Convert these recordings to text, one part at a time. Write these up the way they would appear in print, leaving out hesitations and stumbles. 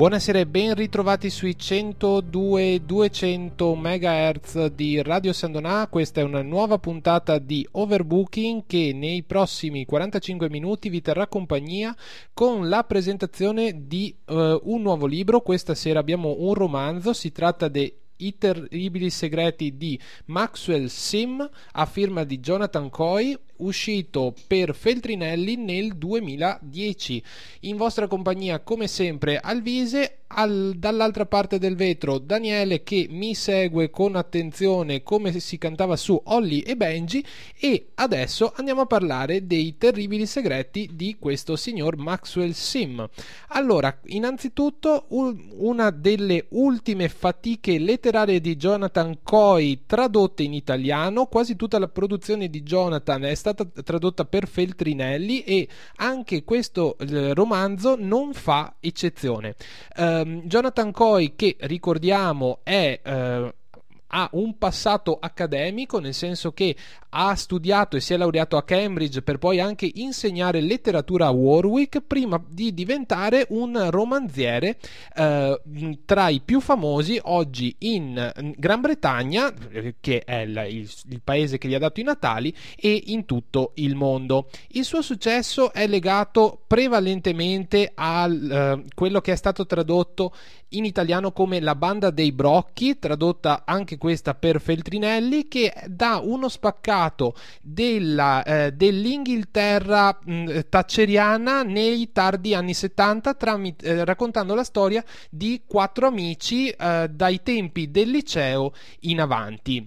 Buonasera e ben ritrovati sui 102-200 MHz di Radio San Donà. Questa è una nuova puntata di Overbooking che nei prossimi 45 minuti vi terrà compagnia con la presentazione di un nuovo libro. Questa sera abbiamo un romanzo, si tratta di I terribili segreti di Maxwell Sim a firma di Jonathan Coe, uscito per Feltrinelli nel 2010. In vostra compagnia come sempre Alvise, dall'altra parte del vetro Daniele che mi segue con attenzione come si cantava su Holly e Benji, e adesso andiamo a parlare dei terribili segreti di questo signor Maxwell Sim. Allora, innanzitutto una delle ultime fatiche letterarie di Jonathan Coe tradotte in italiano. Quasi tutta la produzione di Jonathan è stata tradotta per Feltrinelli e anche questo romanzo non fa eccezione. Jonathan Coe, che ricordiamo ha un passato accademico, nel senso che ha studiato e si è laureato a Cambridge per poi anche insegnare letteratura a Warwick prima di diventare un romanziere tra i più famosi oggi in Gran Bretagna, che è il paese che gli ha dato i natali, e in tutto il mondo. Il suo successo è legato prevalentemente a quello che è stato tradotto in italiano come La banda dei Brocchi, tradotta anche questa per Feltrinelli, che dà uno spaccato dell'Inghilterra thatcheriana nei tardi anni 70, raccontando la storia di quattro amici dai tempi del liceo in avanti.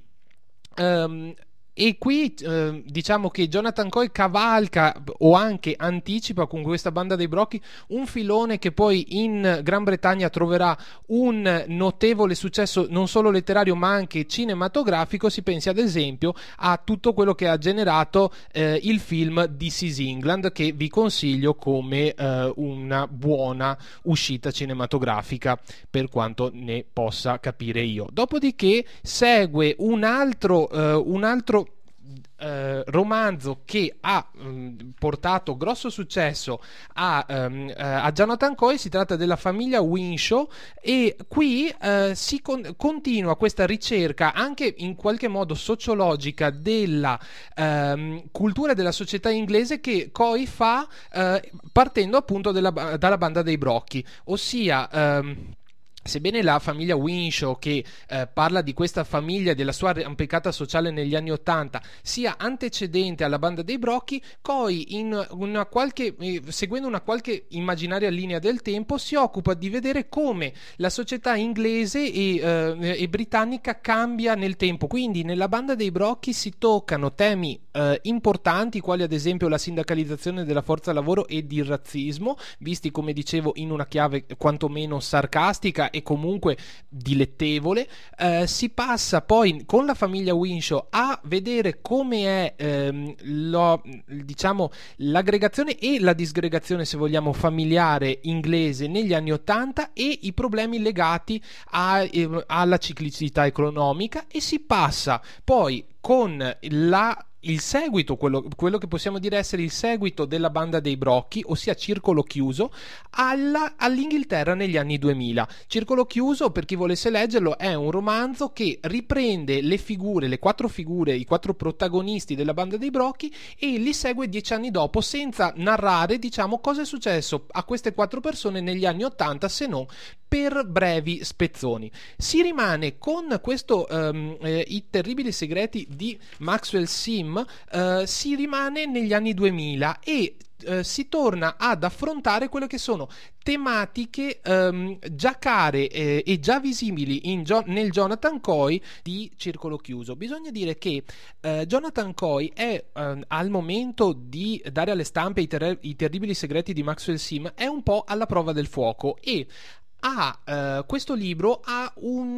E qui diciamo che Jonathan Coe cavalca o anche anticipa con questa banda dei Brocchi un filone che poi in Gran Bretagna troverà un notevole successo non solo letterario ma anche cinematografico. Si pensi ad esempio a tutto quello che ha generato il film This is England, che vi consiglio come una buona uscita cinematografica per quanto ne possa capire io. Dopodiché segue un altro romanzo che ha portato grosso successo a Jonathan Coe. Si tratta della famiglia Winshaw, e qui si continua questa ricerca anche in qualche modo sociologica della cultura e della società inglese che Coe fa partendo appunto dalla banda dei Brocchi, ossia sebbene la famiglia Winshaw, che parla di questa famiglia e della sua arrampicata sociale negli anni '80, sia antecedente alla banda dei Brocchi, Coe, seguendo una qualche immaginaria linea del tempo, si occupa di vedere come la società inglese e britannica cambia nel tempo. Quindi nella banda dei Brocchi si toccano temi importanti, quali ad esempio la sindacalizzazione della forza lavoro ed il razzismo, visti come dicevo in una chiave quantomeno sarcastica e comunque dilettevole. Si passa poi con la famiglia Winshaw a vedere come è diciamo l'aggregazione e la disgregazione, se vogliamo, familiare inglese negli anni '80 e i problemi legati alla ciclicità economica, e si passa poi con il seguito, quello che possiamo dire essere il seguito della banda dei Brocchi, ossia Circolo Chiuso, all'Inghilterra negli anni 2000. Circolo Chiuso, per chi volesse leggerlo, è un romanzo che riprende i quattro protagonisti della banda dei Brocchi e li segue 10 anni dopo, senza narrare, diciamo, cosa è successo a queste quattro persone negli anni '80, se non per brevi spezzoni. Si rimane con questo I terribili segreti di Maxwell Sim, si rimane negli anni 2000 e si torna ad affrontare quelle che sono tematiche già care e già visibili nel Jonathan Coe di Circolo Chiuso. Bisogna dire che Jonathan Coe è al momento di dare alle stampe i terribili segreti di Maxwell Sim è un po' alla prova del fuoco, e questo libro ha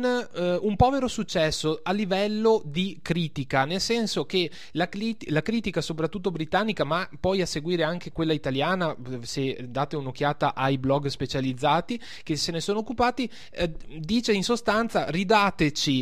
un povero successo a livello di critica, nel senso che la critica soprattutto britannica, ma poi a seguire anche quella italiana, se date un'occhiata ai blog specializzati che se ne sono occupati, dice in sostanza: ridateci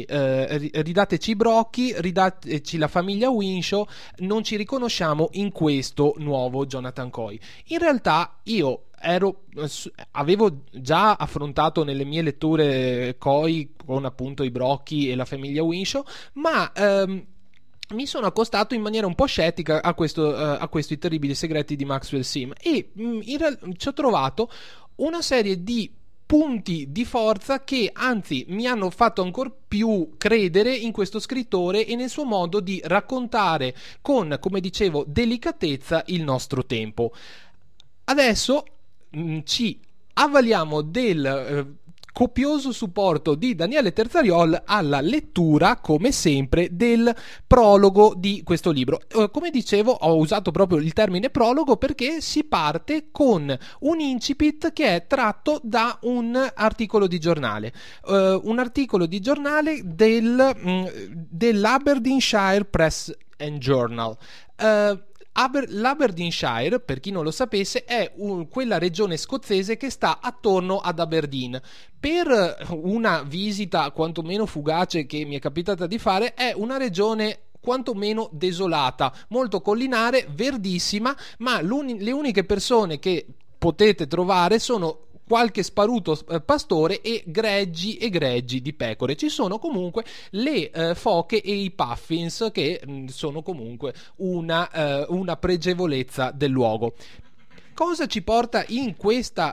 i Brocchi, ridateci la famiglia Winshaw, non ci riconosciamo in questo nuovo Jonathan Coe. In realtà io avevo già affrontato nelle mie letture COI con appunto i Brocchi e la famiglia Winshaw, ma mi sono accostato in maniera un po' scettica a questi terribili segreti di Maxwell Sim, e ci ho trovato una serie di punti di forza che anzi mi hanno fatto ancora più credere in questo scrittore e nel suo modo di raccontare con, come dicevo, delicatezza il nostro tempo. Adesso ci avvaliamo del copioso supporto di Daniele Terzariol alla lettura, come sempre, del prologo di questo libro. Come dicevo, ho usato proprio il termine prologo perché si parte con un incipit che è tratto da un articolo di giornale, dell'Aberdeenshire Press and Journal. L'Aberdeenshire, per chi non lo sapesse, è quella regione scozzese che sta attorno ad Aberdeen. Per una visita quantomeno fugace che mi è capitata di fare, è una regione quantomeno desolata, molto collinare, verdissima, ma le uniche persone che potete trovare sono qualche sparuto pastore e greggi di pecore. Ci sono comunque le foche e i puffins, che sono comunque una pregevolezza del luogo. Cosa ci porta in questa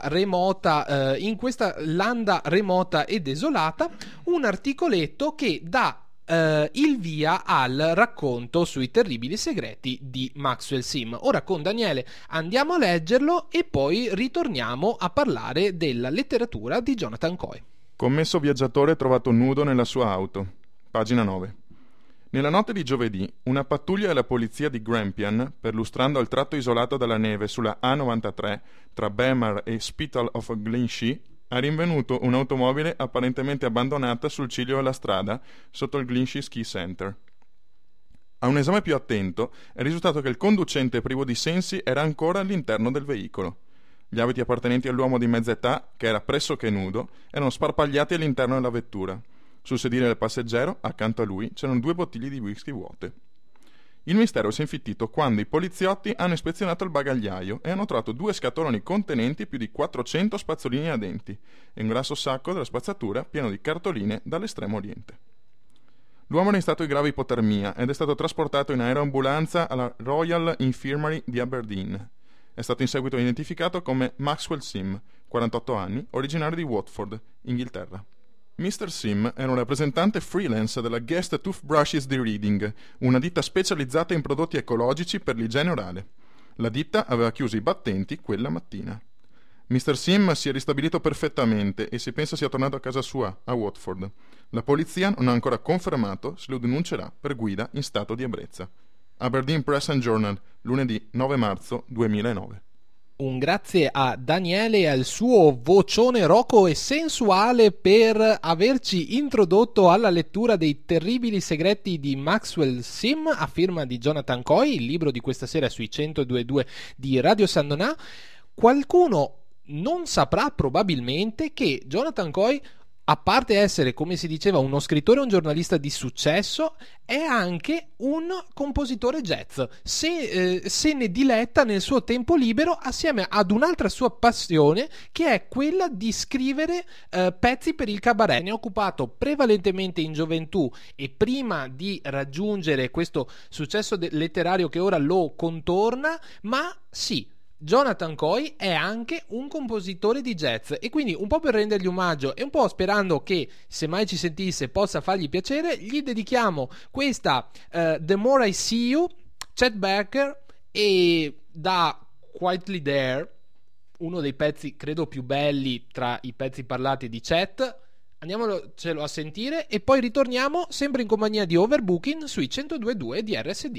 landa remota e desolata? Un articoletto che dà il via al racconto sui terribili segreti di Maxwell Sim. Ora con Daniele andiamo a leggerlo e poi ritorniamo a parlare della letteratura di Jonathan Coe. Commesso viaggiatore trovato nudo nella sua auto. Pagina 9. Nella notte di giovedì, una pattuglia della polizia di Grampian, perlustrando il tratto isolato dalla neve sulla A93 tra Bemar e Spittal of Glenshee, ha rinvenuto un'automobile apparentemente abbandonata sul ciglio della strada sotto il Glenshee Ski Center. A un esame più attento è risultato che il conducente privo di sensi era ancora all'interno del veicolo. Gli abiti appartenenti all'uomo di mezza età, che era pressoché nudo, erano sparpagliati all'interno della vettura. Sul sedile del passeggero, accanto a lui, c'erano 2 bottiglie di whisky vuote. Il mistero si è infittito quando i poliziotti hanno ispezionato il bagagliaio e hanno trovato 2 scatoloni contenenti più di 400 spazzolini a denti e un grasso sacco della spazzatura pieno di cartoline dall'estremo oriente. L'uomo era in stato di grave ipotermia ed è stato trasportato in aeroambulanza alla Royal Infirmary di Aberdeen. È stato in seguito identificato come Maxwell Sim, 48 anni, originario di Watford, Inghilterra. Mr. Sim era un rappresentante freelance della Guest Toothbrushes di Reading, una ditta specializzata in prodotti ecologici per l'igiene orale. La ditta aveva chiuso i battenti quella mattina. Mr. Sim si è ristabilito perfettamente e si pensa sia tornato a casa sua, a Watford. La polizia non ha ancora confermato se lo denuncerà per guida in stato di ebbrezza. Aberdeen Press and Journal, lunedì 9 marzo 2009. Un grazie a Daniele e al suo vocione roco e sensuale per averci introdotto alla lettura dei terribili segreti di Maxwell Sim a firma di Jonathan Coe, il libro di questa sera sui 102.2 di Radio San Donà. Qualcuno non saprà probabilmente che Jonathan Coe, a parte essere, come si diceva, uno scrittore e un giornalista di successo, è anche un compositore jazz. Se ne diletta nel suo tempo libero assieme ad un'altra sua passione, che è quella di scrivere pezzi per il cabaret. Ne ha occupato prevalentemente in gioventù e prima di raggiungere questo successo letterario che ora lo contorna, ma sì, Jonathan Coe è anche un compositore di jazz, e quindi, un po' per rendergli omaggio e un po' sperando che, se mai ci sentisse, possa fargli piacere, gli dedichiamo questa The More I See You, Chet Baker, e da Quietly There, uno dei pezzi credo più belli tra i pezzi parlati di Chet. Andiamocelo a sentire e poi ritorniamo sempre in compagnia di Overbooking sui 102.2 di RSD.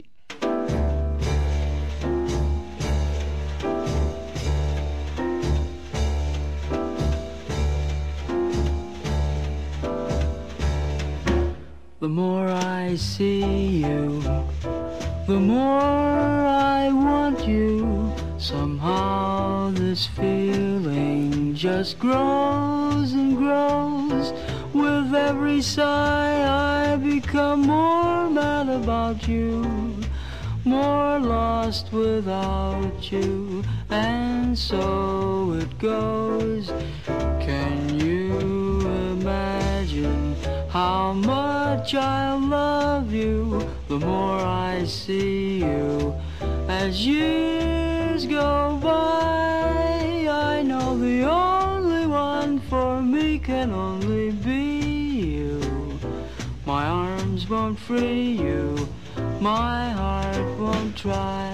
The more I see you, the more I want you. Somehow this feeling just grows and grows. With every sigh I become more mad about you, more lost without you. and so it goes. Can you imagine how much I love you? The more I see you as years go by, I know the only one for me can only be you. My arms won't free you, my heart won't try.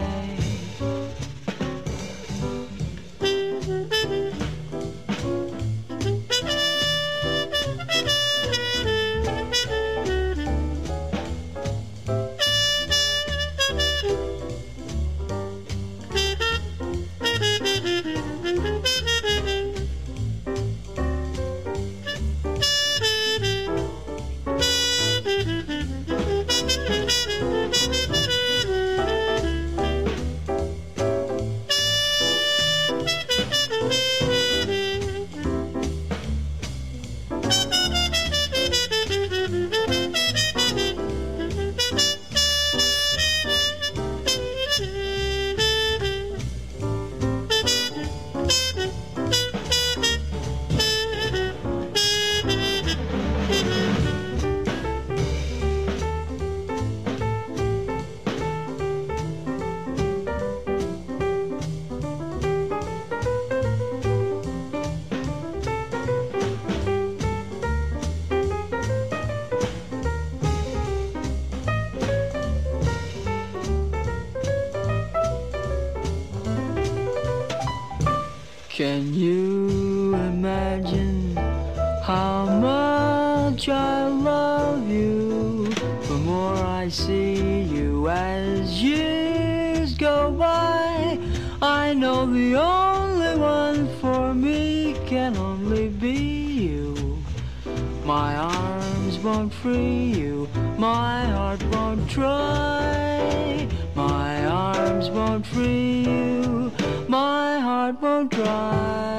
Can you imagine how much I love you? The more I see you as years go by, I know the only one for me can only be you. My arms won't free you, my heart won't try. My arms won't free you, my heart won't try.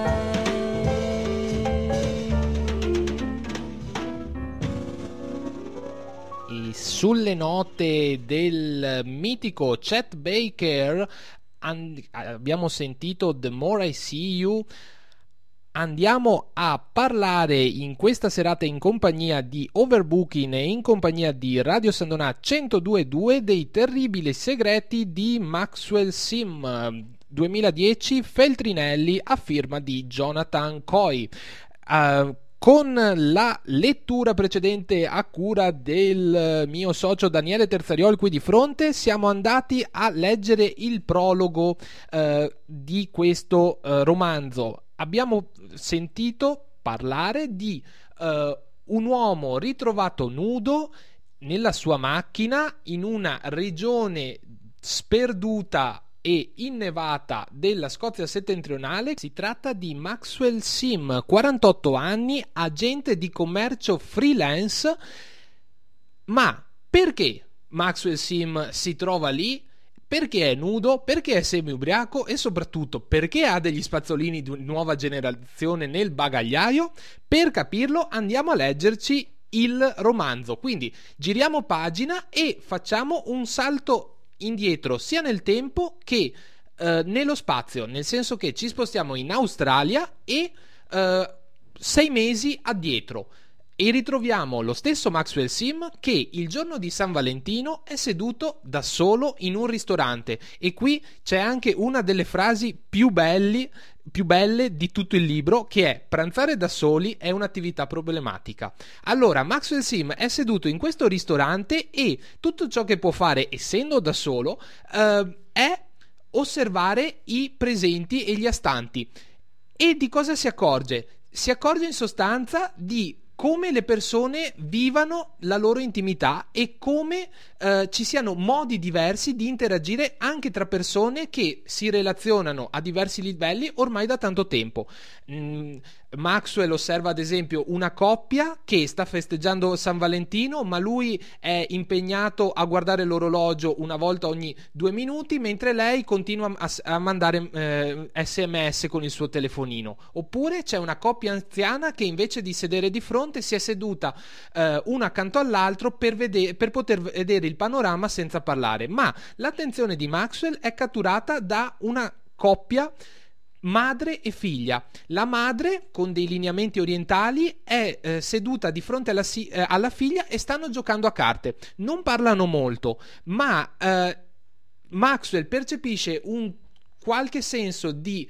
E sulle note del mitico Chet Baker abbiamo sentito The More I See You. Andiamo a parlare in questa serata in compagnia di Overbooking e in compagnia di Radio San Donà 102.2 dei terribili segreti di Maxwell Sim 2010 Feltrinelli a firma di Jonathan Coy. Con la lettura precedente a cura del mio socio Daniele Terzariol qui di fronte, siamo andati a leggere il prologo di questo romanzo. Abbiamo sentito parlare di un uomo ritrovato nudo nella sua macchina in una regione sperduta e innevata della Scozia settentrionale. Si tratta di Maxwell Sim, 48 anni, agente di commercio freelance. Ma perché Maxwell Sim si trova lì? Perché è nudo? Perché è semi-ubriaco? E soprattutto perché ha degli spazzolini di nuova generazione nel bagagliaio? Per capirlo andiamo a leggerci il romanzo. Quindi giriamo pagina e facciamo un salto indietro sia nel tempo che nello spazio, nel senso che ci spostiamo in Australia e 6 mesi addietro e ritroviamo lo stesso Maxwell Sim che il giorno di San Valentino è seduto da solo in un ristorante. E qui c'è anche una delle frasi più belle di tutto il libro, che è: pranzare da soli è un'attività problematica. Allora Maxwell Sim è seduto in questo ristorante e tutto ciò che può fare essendo da solo è osservare i presenti e gli astanti. E di cosa si accorge? Si accorge in sostanza di come le persone vivano la loro intimità e come ci siano modi diversi di interagire anche tra persone che si relazionano a diversi livelli ormai da tanto tempo. Maxwell osserva ad esempio una coppia che sta festeggiando San Valentino, ma lui è impegnato a guardare l'orologio una volta ogni 2 minuti, mentre lei continua a mandare SMS con il suo telefonino. Oppure c'è una coppia anziana che invece di sedere di fronte si è seduta una accanto all'altro per poter vedere il panorama senza parlare. Ma l'attenzione di Maxwell è catturata da una coppia madre e figlia. La madre, con dei lineamenti orientali, è seduta di fronte alla figlia e stanno giocando a carte. Non parlano molto, ma Maxwell percepisce un qualche senso di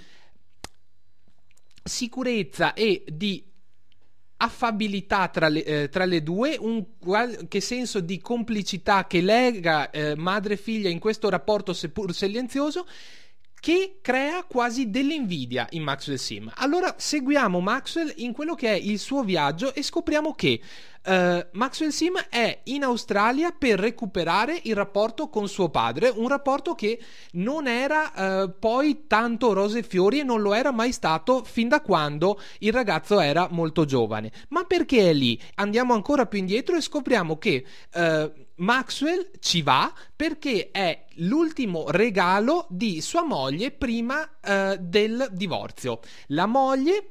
sicurezza e di affabilità tra le due, un qualche senso di complicità che lega madre e figlia in questo rapporto seppur silenzioso, che crea quasi dell'invidia in Maxwell Sim. Allora seguiamo Maxwell in quello che è il suo viaggio e scopriamo che Maxwell Sim è in Australia per recuperare il rapporto con suo padre, un rapporto che non era poi tanto rose e fiori e non lo era mai stato fin da quando il ragazzo era molto giovane. Ma perché è lì? Andiamo ancora più indietro e scopriamo che Maxwell ci va perché è l'ultimo regalo di sua moglie prima del divorzio. La moglie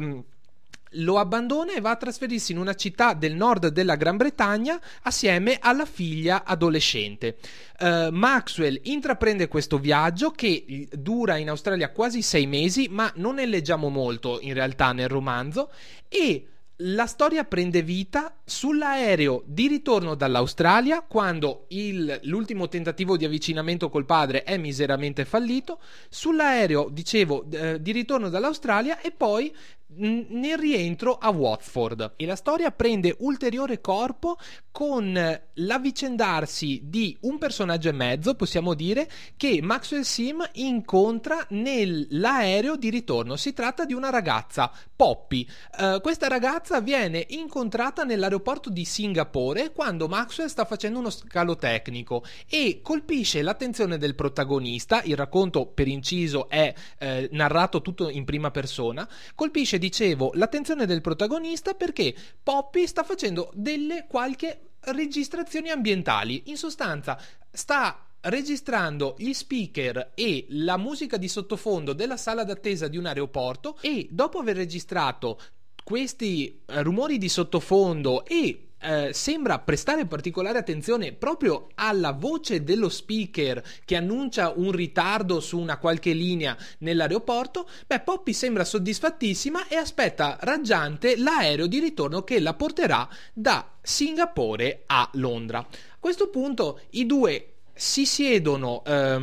lo abbandona e va a trasferirsi in una città del nord della Gran Bretagna assieme alla figlia adolescente. Maxwell intraprende questo viaggio che dura in Australia quasi 6 mesi, ma non ne leggiamo molto in realtà nel romanzo, e la storia prende vita sull'aereo di ritorno dall'Australia, quando l'ultimo tentativo di avvicinamento col padre è miseramente fallito, sull'aereo, dicevo, di ritorno dall'Australia e poi nel rientro a Watford. E la storia prende ulteriore corpo con l'avvicendarsi di un personaggio e mezzo, possiamo dire, che Maxwell Sim incontra nell'aereo di ritorno. Si tratta di una ragazza, Poppy. Questa ragazza viene incontrata nell'aeroporto di Singapore quando Maxwell sta facendo uno scalo tecnico e colpisce l'attenzione del protagonista. Il racconto, per inciso, è narrato tutto in prima persona. Colpisce, dicevo, l'attenzione del protagonista perché Poppy sta facendo qualche registrazioni ambientali. In sostanza sta registrando gli speaker e la musica di sottofondo della sala d'attesa di un aeroporto, e dopo aver registrato questi rumori di sottofondo e sembra prestare particolare attenzione proprio alla voce dello speaker che annuncia un ritardo su una qualche linea nell'aeroporto, Poppy sembra soddisfattissima e aspetta raggiante l'aereo di ritorno che la porterà da Singapore a Londra. A questo punto i due si siedono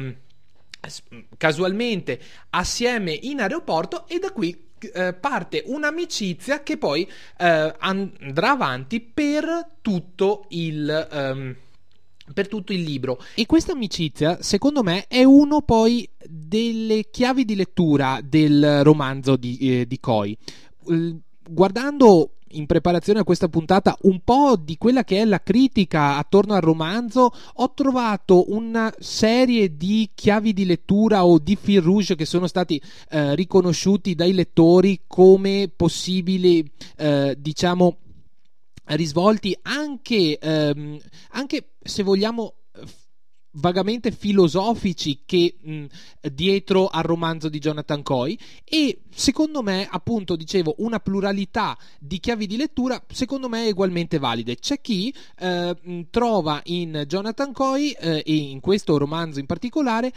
casualmente assieme in aeroporto e da qui parte un'amicizia che poi andrà avanti per tutto il libro. E questa amicizia, secondo me, è uno poi delle chiavi di lettura del romanzo di Coy. Guardando in preparazione a questa puntata un po' di quella che è la critica attorno al romanzo, ho trovato una serie di chiavi di lettura o di fil rouge che sono stati riconosciuti dai lettori come possibili, diciamo, risvolti anche se vogliamo vagamente filosofici che dietro al romanzo di Jonathan Coy, e secondo me, appunto, dicevo, una pluralità di chiavi di lettura secondo me ugualmente valide. C'è chi trova in Jonathan Coy e in questo romanzo in particolare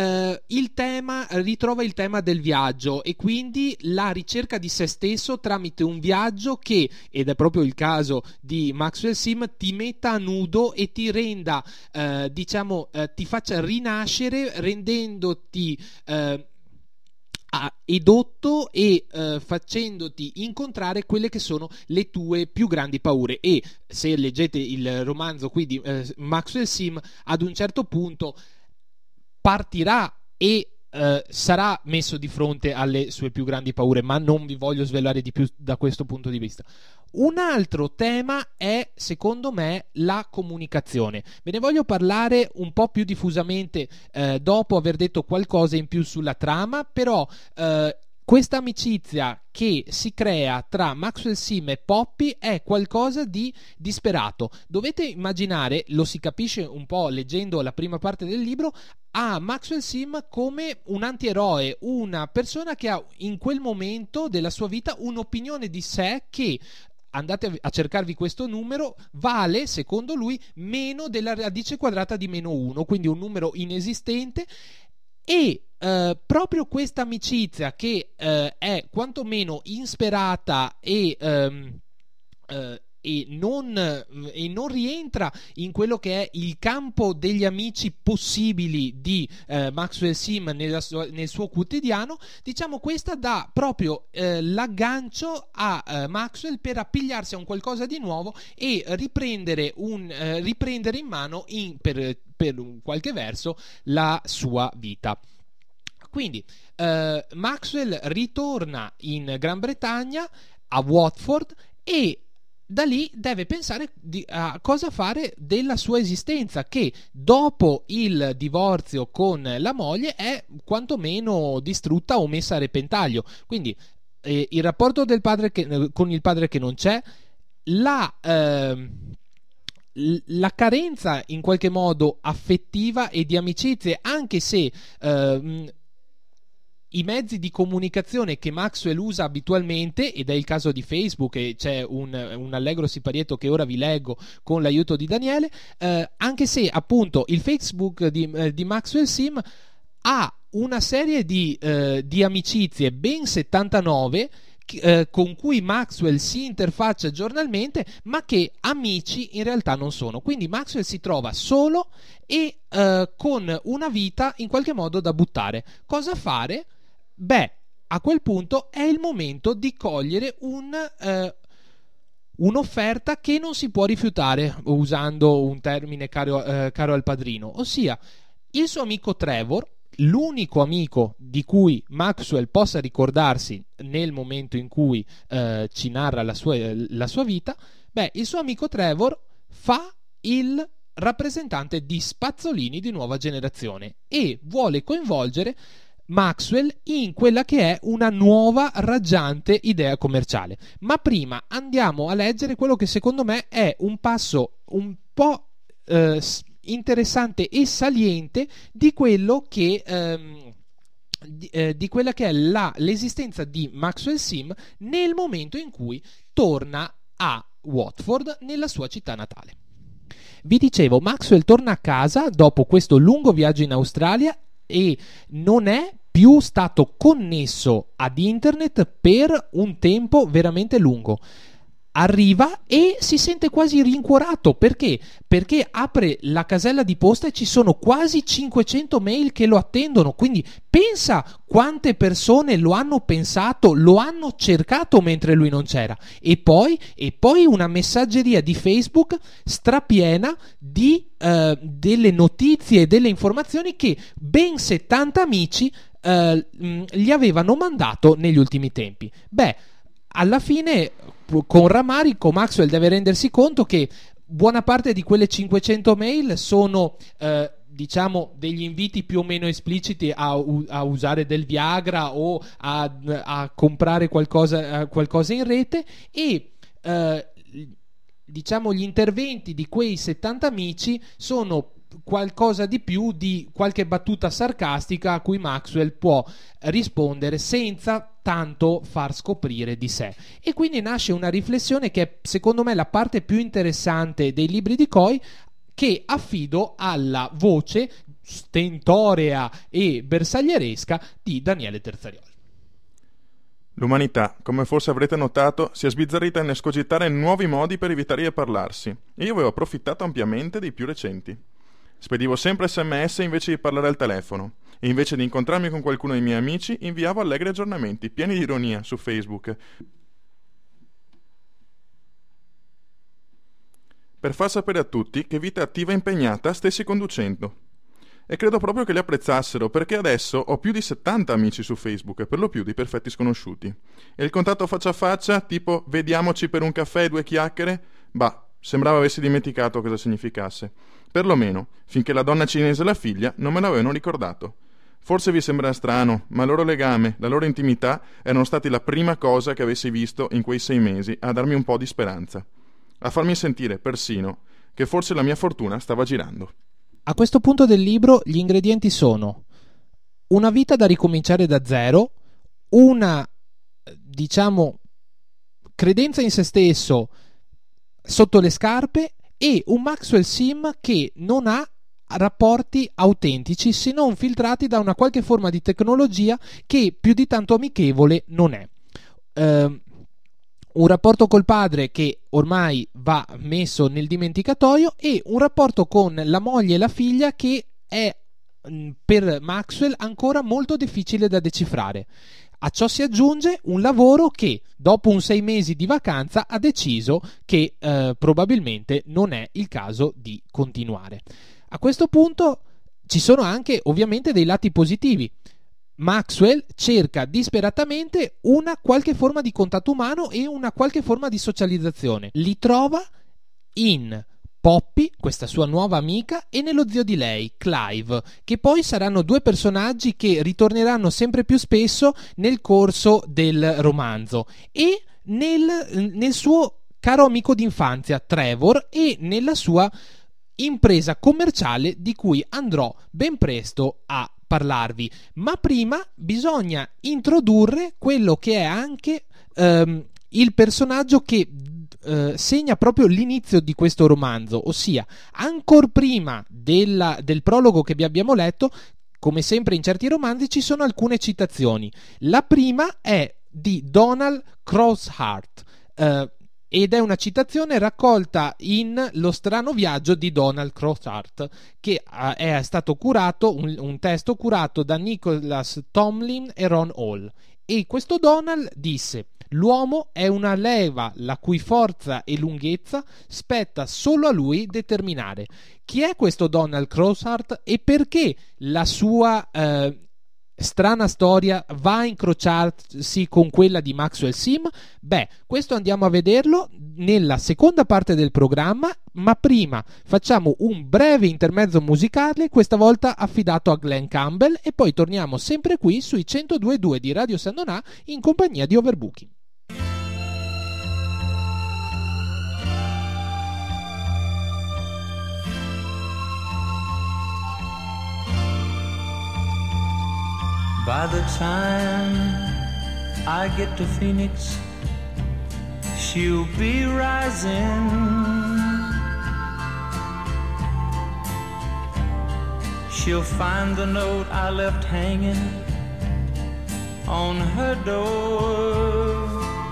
ritrova il tema del viaggio e quindi la ricerca di se stesso tramite un viaggio che, ed è proprio il caso di Maxwell Sim, ti metta a nudo e ti renda ti faccia rinascere rendendoti edotto e facendoti incontrare quelle che sono le tue più grandi paure. E se leggete il romanzo qui di Maxwell Sim, ad un certo punto partirà e sarà messo di fronte alle sue più grandi paure, ma non vi voglio svelare di più da questo punto di vista. Un altro tema è, secondo me, la comunicazione. Ve ne voglio parlare un po' più diffusamente dopo aver detto qualcosa in più sulla trama, però questa amicizia che si crea tra Maxwell Sim e Poppy è qualcosa di disperato. Dovete immaginare, lo si capisce un po' leggendo la prima parte del libro, a Maxwell Sim come un antieroe, una persona che ha in quel momento della sua vita un'opinione di sé che, andate a cercarvi questo numero, vale, secondo lui, meno della radice quadrata di -1, quindi un numero inesistente, e proprio questa amicizia che è quantomeno insperata e non rientra in quello che è il campo degli amici possibili di Maxwell Sim nel suo quotidiano, diciamo, questa dà proprio l'aggancio a Maxwell per appigliarsi a un qualcosa di nuovo e riprendere in mano per un qualche verso la sua vita. Quindi Maxwell ritorna in Gran Bretagna, a Watford, e da lì deve pensare a cosa fare della sua esistenza, che dopo il divorzio con la moglie è quantomeno distrutta o messa a repentaglio. Quindi il rapporto del padre con il padre che non c'è, la carenza in qualche modo affettiva e di amicizie, anche se i mezzi di comunicazione che Maxwell usa abitualmente, ed è il caso di Facebook, e c'è un allegro siparietto che ora vi leggo con l'aiuto di Daniele, anche se appunto il Facebook di Maxwell Sim ha una serie di amicizie, ben 79, con cui Maxwell si interfaccia giornalmente, ma che amici in realtà non sono. Quindi Maxwell si trova solo e con una vita in qualche modo da buttare. Cosa fare? Beh, a quel punto è il momento di cogliere un'offerta che non si può rifiutare, usando un termine caro al padrino, ossia il suo amico Trevor, l'unico amico di cui Maxwell possa ricordarsi nel momento in cui ci narra la sua vita. Beh, il suo amico Trevor fa il rappresentante di spazzolini di nuova generazione e vuole coinvolgere Maxwell in quella che è una nuova raggiante idea commerciale. Ma prima andiamo a leggere quello che secondo me è un passo un po' interessante e saliente di quello che di quella che è l'esistenza di Maxwell Sim nel momento in cui torna a Watford, nella sua città natale. Vi dicevo, Maxwell torna a casa dopo questo lungo viaggio in Australia e non è più stato connesso ad internet per un tempo veramente lungo. Arriva e si sente quasi rincuorato. Perché? Perché apre la casella di posta e ci sono quasi 500 mail che lo attendono. Quindi pensa quante persone lo hanno pensato, lo hanno cercato mentre lui non c'era. E poi una messaggeria di Facebook strapiena di delle notizie e delle informazioni che ben 70 amici gli avevano mandato negli ultimi tempi. Beh, alla fine, con rammarico, Maxwell deve rendersi conto che buona parte di quelle 500 mail sono diciamo degli inviti più o meno espliciti a usare del Viagra o a comprare qualcosa in rete, e diciamo gli interventi di quei 70 amici sono qualcosa di più di qualche battuta sarcastica a cui Maxwell può rispondere senza tanto far scoprire di sé. E quindi nasce una riflessione che è secondo me la parte più interessante dei libri di Coy, che affido alla voce stentorea e bersaglieresca di Daniele Terzariol. L'umanità, come forse avrete notato, si è sbizzarrita nell'escogitare nuovi modi per evitare di parlarsi, e io avevo approfittato ampiamente dei più recenti. Spedivo sempre SMS invece di parlare al telefono, e invece di incontrarmi con qualcuno dei miei amici inviavo allegri aggiornamenti pieni di ironia su Facebook per far sapere a tutti che vita attiva e impegnata stessi conducendo. E credo proprio che li apprezzassero, perché adesso ho più di 70 amici su Facebook, per lo più di perfetti sconosciuti. E il contatto faccia a faccia, tipo vediamoci per un caffè e 2 chiacchiere, sembrava avessi dimenticato cosa significasse. Perlomeno, finché la donna cinese e la figlia non me l'avevano ricordato. Forse vi sembra strano, ma il loro legame, la loro intimità erano stati la prima cosa che avessi visto in quei 6 mesi a darmi un po' di speranza. A farmi sentire, persino, che forse la mia fortuna stava girando. A questo punto del libro gli ingredienti sono una vita da ricominciare da zero, una, diciamo, credenza in se stesso sotto le scarpe, e un Maxwell Sim che non ha rapporti autentici, se non filtrati da una qualche forma di tecnologia che più di tanto amichevole non è. Un rapporto col padre che ormai va messo nel dimenticatoio, e un rapporto con la moglie e la figlia che è per Maxwell ancora molto difficile da decifrare. A ciò si aggiunge un lavoro che dopo un 6 mesi di vacanza ha deciso che probabilmente non è il caso di continuare. A questo punto ci sono anche ovviamente dei lati positivi. Maxwell cerca disperatamente una qualche forma di contatto umano e una qualche forma di socializzazione. Li trova in Poppy, questa sua nuova amica, e nello zio di lei, Clive, che poi saranno due personaggi che ritorneranno sempre più spesso nel corso del romanzo, e nel suo caro amico d'infanzia, Trevor, e nella sua impresa commerciale di cui andrò ben presto a parlarvi. Ma prima bisogna introdurre quello che è anche il personaggio che segna proprio l'inizio di questo romanzo, ossia ancor prima del prologo che vi abbiamo letto. Come sempre in certi romanzi ci sono alcune citazioni. La prima è di Donald Crossheart, ed è una citazione raccolta in Lo strano viaggio di Donald Crossheart, che è stato curato, un testo curato da Nicholas Tomlin e Ron Hall. E questo Donald disse: l'uomo è una leva la cui forza e lunghezza spetta solo a lui determinare. Chi è questo Donald Crossheart e perché la sua strana storia va a incrociarsi con quella di Maxwell Sim? Beh, questo andiamo a vederlo nella seconda parte del programma, ma prima facciamo un breve intermezzo musicale, questa volta affidato a Glenn Campbell, e poi torniamo sempre qui sui 102.2 di Radio San Donà in compagnia di Overbooking. By the time I get to Phoenix, she'll be rising. She'll find the note I left hanging on her door.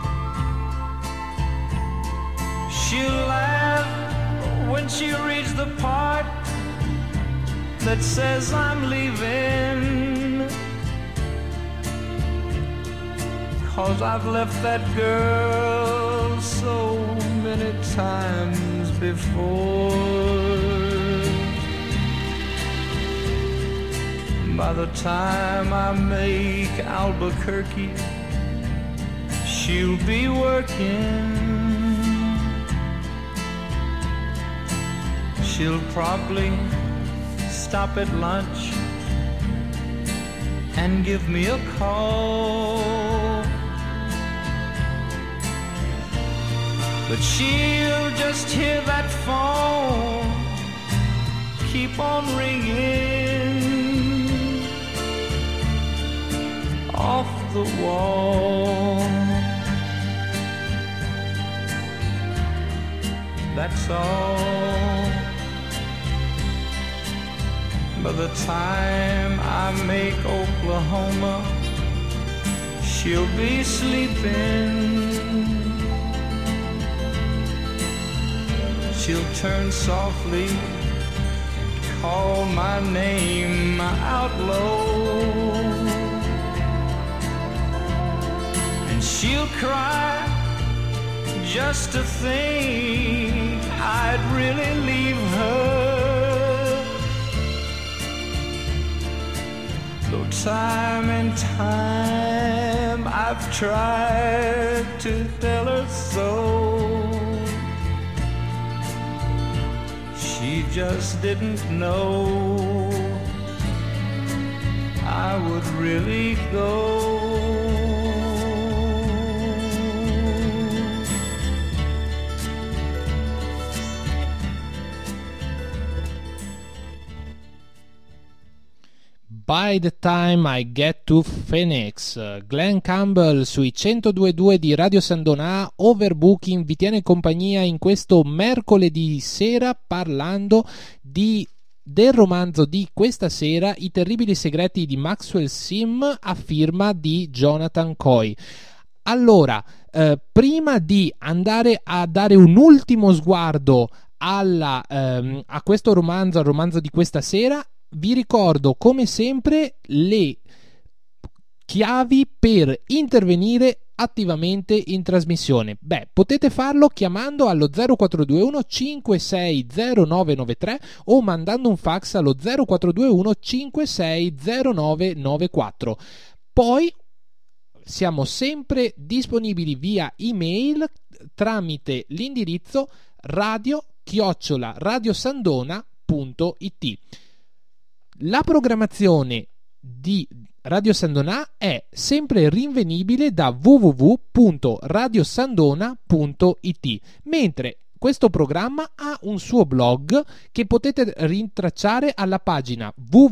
She'll laugh when she reads the part that says I'm leaving. 'Cause I've left that girl so many times before. By the time I make Albuquerque, she'll be working. She'll probably stop at lunch and give me a call. But she'll just hear that phone keep on ringing off the wall. That's all. By the time I make Oklahoma, she'll be sleeping. She'll turn softly, call my name out low, and she'll cry just to think I'd really leave her. Though time and time I've tried to tell her so, she just didn't know I would really go. By the Time I Get to Phoenix, Glenn Campbell sui 102.2 di Radio San Donà. Overbooking vi tiene compagnia in questo mercoledì sera parlando di del romanzo di questa sera, I terribili segreti di Maxwell Sim, a firma di Jonathan Coe. Allora, prima di andare a dare un ultimo sguardo a questo romanzo, al romanzo di questa sera, vi ricordo come sempre le chiavi per intervenire attivamente in trasmissione. Potete farlo chiamando allo 0421 560993 o mandando un fax allo 0421 560994. Poi siamo sempre disponibili via email tramite l'indirizzo radio@radiosandona.it. La programmazione di Radio Sandona è sempre rinvenibile da www.radiosandona.it, mentre questo programma ha un suo blog che potete rintracciare alla pagina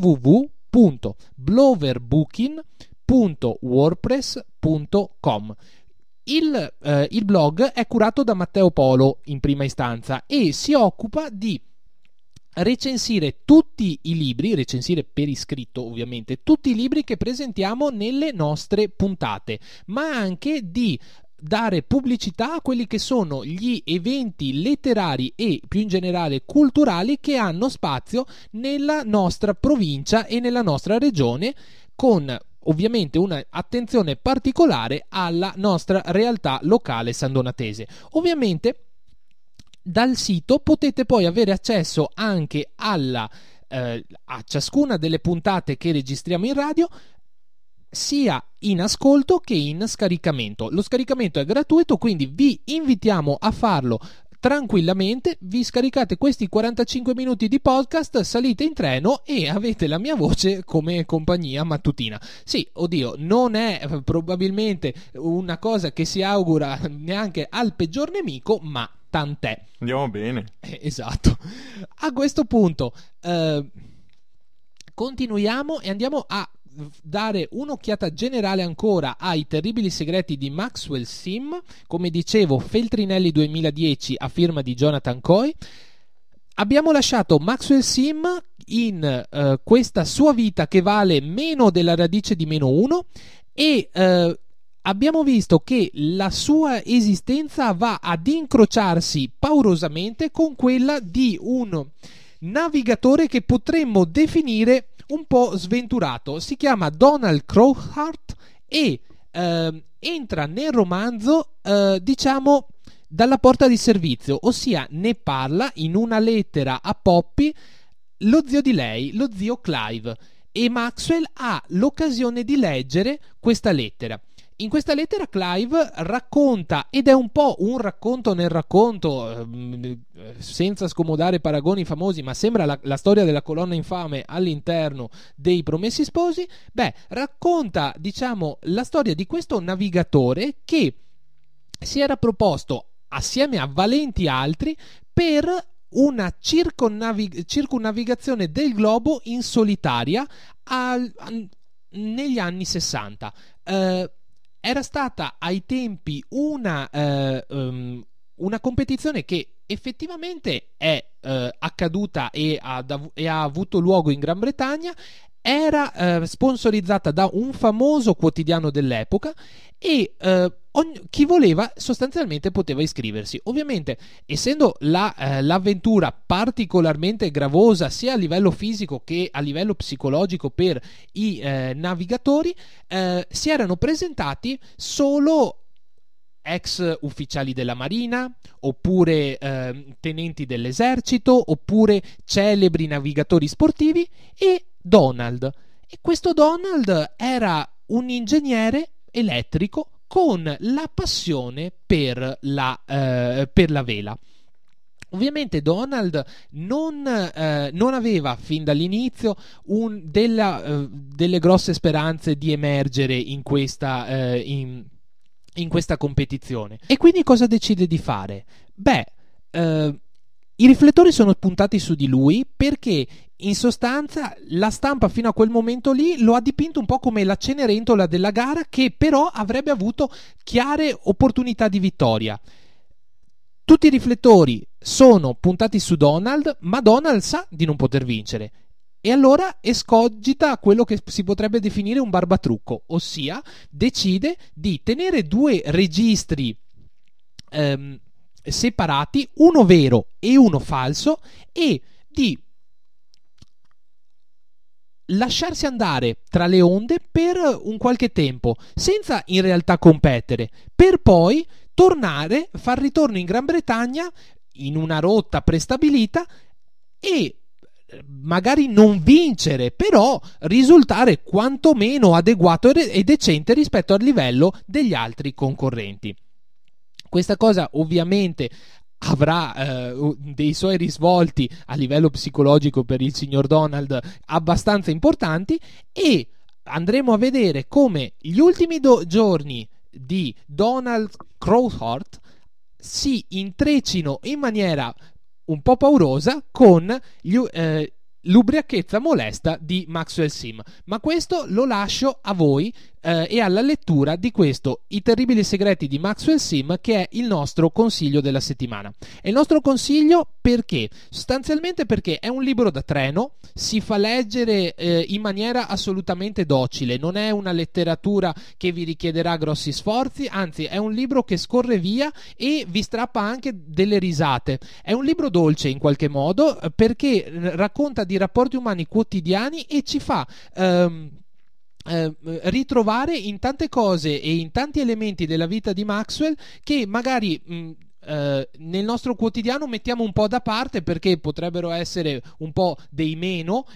www.bloverbooking.wordpress.com. Il blog è curato da Matteo Polo in prima istanza e si occupa di recensire tutti i libri, recensire per iscritto ovviamente, tutti i libri che presentiamo nelle nostre puntate, ma anche di dare pubblicità a quelli che sono gli eventi letterari e più in generale culturali che hanno spazio nella nostra provincia e nella nostra regione, con ovviamente un'attenzione particolare alla nostra realtà locale sandonatese. Ovviamente dal sito potete poi avere accesso anche a ciascuna delle puntate che registriamo in radio, sia in ascolto che in scaricamento. Lo scaricamento è gratuito, quindi vi invitiamo a farlo tranquillamente. Vi scaricate questi 45 minuti di podcast, salite in treno e avete la mia voce come compagnia mattutina. Sì, oddio, non è probabilmente una cosa che si augura neanche al peggior nemico, ma tant'è. Andiamo bene. Esatto. A questo punto continuiamo e andiamo a dare un'occhiata generale ancora ai terribili segreti di Maxwell Sim. Come dicevo, Feltrinelli 2010 a firma di Jonathan Coe. Abbiamo lasciato Maxwell Sim in questa sua vita che vale meno della radice di meno 1 e abbiamo visto che la sua esistenza va ad incrociarsi paurosamente con quella di un navigatore che potremmo definire un po' sventurato. Si chiama Donald Crowhart e entra nel romanzo diciamo dalla porta di servizio, ossia ne parla in una lettera a Poppy lo zio di lei, lo zio Clive, e Maxwell ha l'occasione di leggere questa lettera. In questa lettera Clive racconta, ed è un po' un racconto nel racconto, senza scomodare paragoni famosi, ma sembra la storia della colonna infame all'interno dei Promessi Sposi. Racconta, diciamo, la storia di questo navigatore che si era proposto, assieme a valenti altri, per una circunnavigazione del globo in solitaria negli anni 60. Era stata ai tempi una competizione che effettivamente è accaduta e ha avuto luogo in Gran Bretagna. Era sponsorizzata da un famoso quotidiano dell'epoca e chi voleva sostanzialmente poteva iscriversi. Ovviamente, essendo l'avventura particolarmente gravosa sia a livello fisico che a livello psicologico per i navigatori, si erano presentati solo ex ufficiali della marina, oppure tenenti dell'esercito, oppure celebri navigatori sportivi e Donald. E questo Donald era un ingegnere elettrico con la passione per la vela. Ovviamente Donald non aveva fin dall'inizio delle grosse speranze di emergere in questa competizione. E quindi cosa decide di fare? I riflettori sono puntati su di lui perché in sostanza la stampa fino a quel momento lì lo ha dipinto un po' come la Cenerentola della gara, che però avrebbe avuto chiare opportunità di vittoria. Tutti i riflettori sono puntati su Donald, ma Donald sa di non poter vincere. E allora escogita quello che si potrebbe definire un barbatrucco, ossia decide di tenere due registri separati, uno vero e uno falso, e di lasciarsi andare tra le onde per un qualche tempo, senza in realtà competere, per poi tornare, far ritorno in Gran Bretagna in una rotta prestabilita e magari non vincere, però risultare quantomeno adeguato e decente rispetto al livello degli altri concorrenti. Questa cosa ovviamente avrà dei suoi risvolti a livello psicologico per il signor Donald abbastanza importanti, e andremo a vedere come gli ultimi giorni di Donald Crowthorne si intreccino in maniera un po' paurosa con l'ubriachezza molesta di Maxwell Sim. Ma questo lo lascio a voi e alla lettura di questo I terribili segreti di Maxwell Sim, che è il nostro consiglio della settimana. È il nostro consiglio perché? Sostanzialmente perché è un libro da treno, si fa leggere in maniera assolutamente docile, non è una letteratura che vi richiederà grossi sforzi, anzi è un libro che scorre via e vi strappa anche delle risate. È un libro dolce in qualche modo perché racconta di rapporti umani quotidiani e ci fa ritrovare in tante cose e in tanti elementi della vita di Maxwell che magari nel nostro quotidiano mettiamo un po' da parte perché potrebbero essere un po' dei meno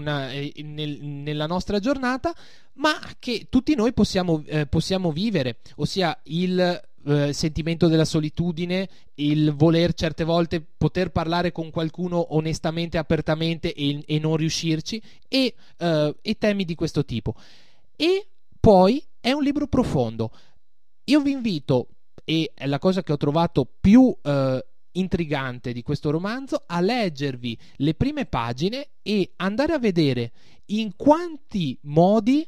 nella nostra giornata, ma che tutti noi possiamo vivere, ossia il sentimento della solitudine, il voler certe volte poter parlare con qualcuno onestamente, apertamente e non riuscirci, e temi di questo tipo. E poi è un libro profondo. Io vi invito, e è la cosa che ho trovato più intrigante di questo romanzo, a leggervi le prime pagine e andare a vedere in quanti modi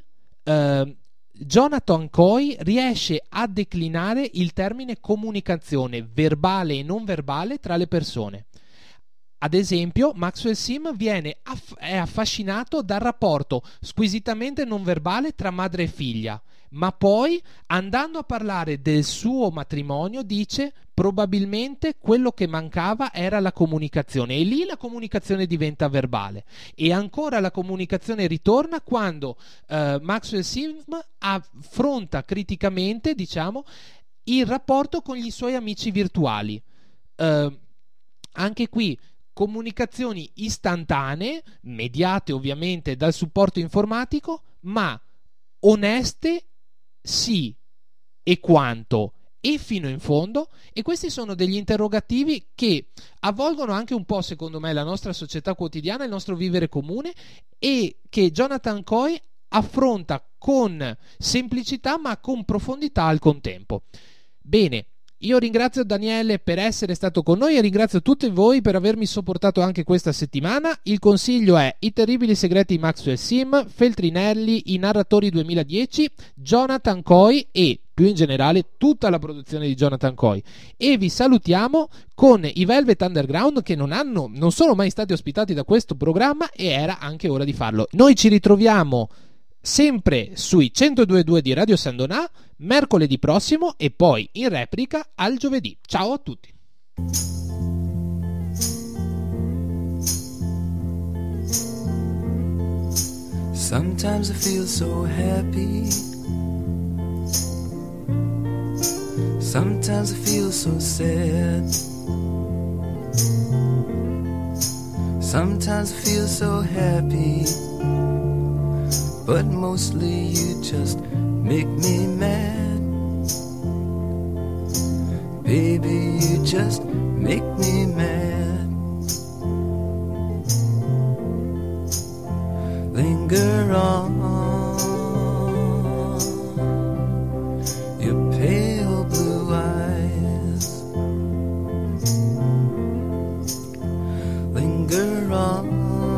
Jonathan Coe riesce a declinare il termine comunicazione verbale e non verbale tra le persone. Ad esempio, Maxwell Sim è affascinato dal rapporto squisitamente non verbale tra madre e figlia, ma poi, andando a parlare del suo matrimonio, dice probabilmente quello che mancava era la comunicazione, e lì la comunicazione diventa verbale, e ancora la comunicazione ritorna quando Maxwell Sim affronta criticamente, diciamo, il rapporto con gli suoi amici virtuali. Anche qui comunicazioni istantanee, mediate ovviamente dal supporto informatico, ma oneste sì, e quanto, e fino in fondo. E questi sono degli interrogativi che avvolgono anche un po', secondo me, la nostra società quotidiana, il nostro vivere comune, e che Jonathan Coe affronta con semplicità ma con profondità al contempo. Bene, io ringrazio Daniele per essere stato con noi e ringrazio tutti voi per avermi sopportato anche questa settimana. Il consiglio è I terribili segreti di Maxwell Sim, Feltrinelli, I narratori 2010, Jonathan Coe e più in generale tutta la produzione di Jonathan Coe. E vi salutiamo con i Velvet Underground, che non sono mai stati ospitati da questo programma e era anche ora di farlo. Noi ci ritroviamo sempre sui 102.2 di Radio San Donà mercoledì prossimo e poi in replica al giovedì. Ciao a tutti. Sometimes I feel so happy, sometimes I feel so sad, sometimes I feel so happy, but mostly you just make me mad. Baby, you just make me mad. Linger on, your pale blue eyes. Linger on,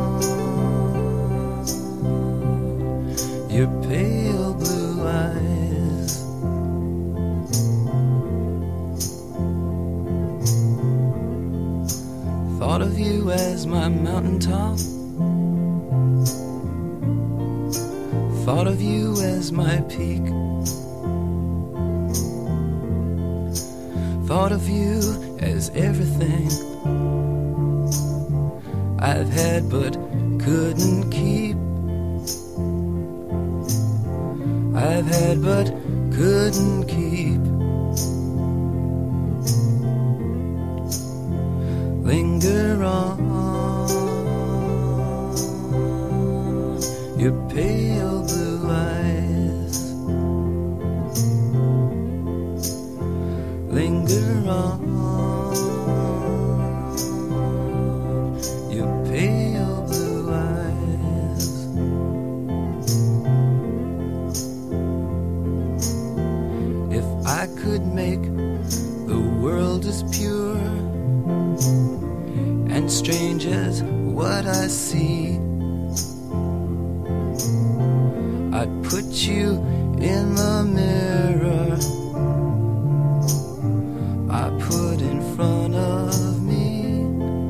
your pale blue eyes. Thought of you as my mountaintop. Thought of you as my peak. Thought of you as everything I've had but couldn't keep. I've had but couldn't keep. Linger on, your pale blue eyes. Linger on, your pale blue eyes. If I could make the world as pure and strange as what I see, I'd put you in the mirror I put in front of me.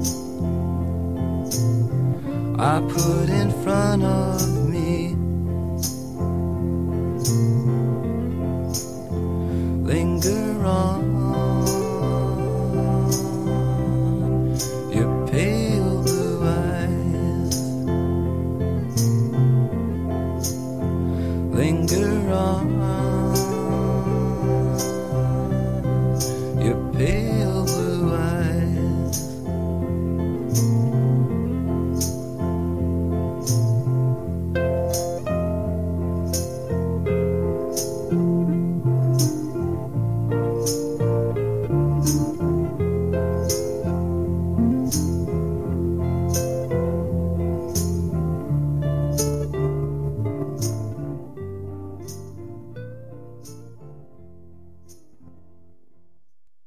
I put in front of me. Linger on,